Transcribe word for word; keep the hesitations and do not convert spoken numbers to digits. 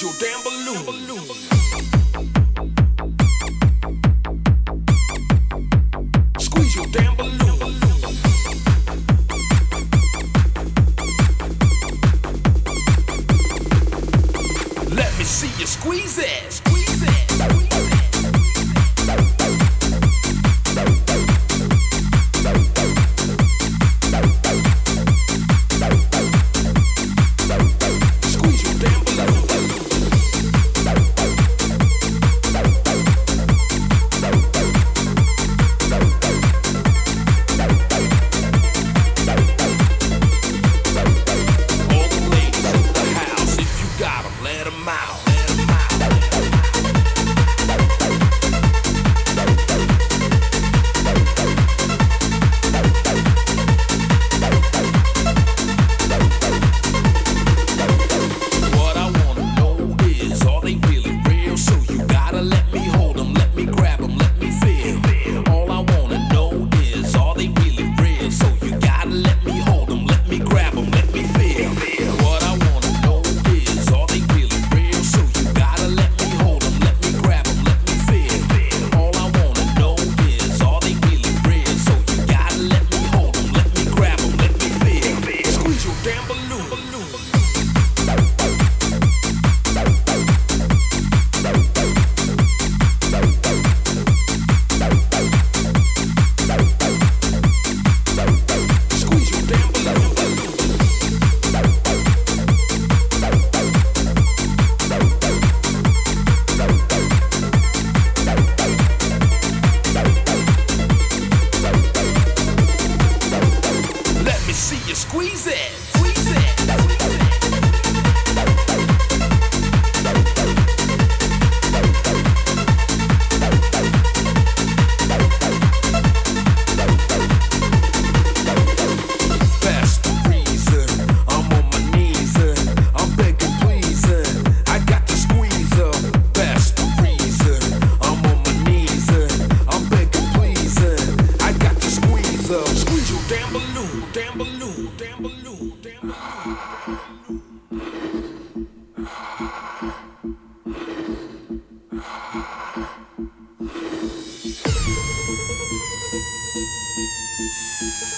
your damn balloon. Squeeze your damn balloon. Let me see you squeeze it. Squeeze it. Let 'em out. What I wanna know is, are they really real? So you gotta let me hold 'em, let me grab 'em, let me feel. All I wanna know is, are they really real? So you gotta let me hold 'em, let me grab 'em, let me feel. What I wanna know is, are they really real? So you gotta let me hold 'em, let me grab 'em, let me feel. All I wanna know is, are they really real? So you gotta let me hold 'em, let me grab 'em, let me feel. Squeeze your damn balloon. Squeeze your damn balloon. Let me see you squeeze it. Squeeze it. Best reason, I'm on my knees, uh, I'm begging please, uh, I got to squeeze her. Best reason, I'm on my knees, uh, I'm begging please, uh, I got to squeeze her. Squeeze your damn balloon, damn balloon, damn balloon, damn balloon.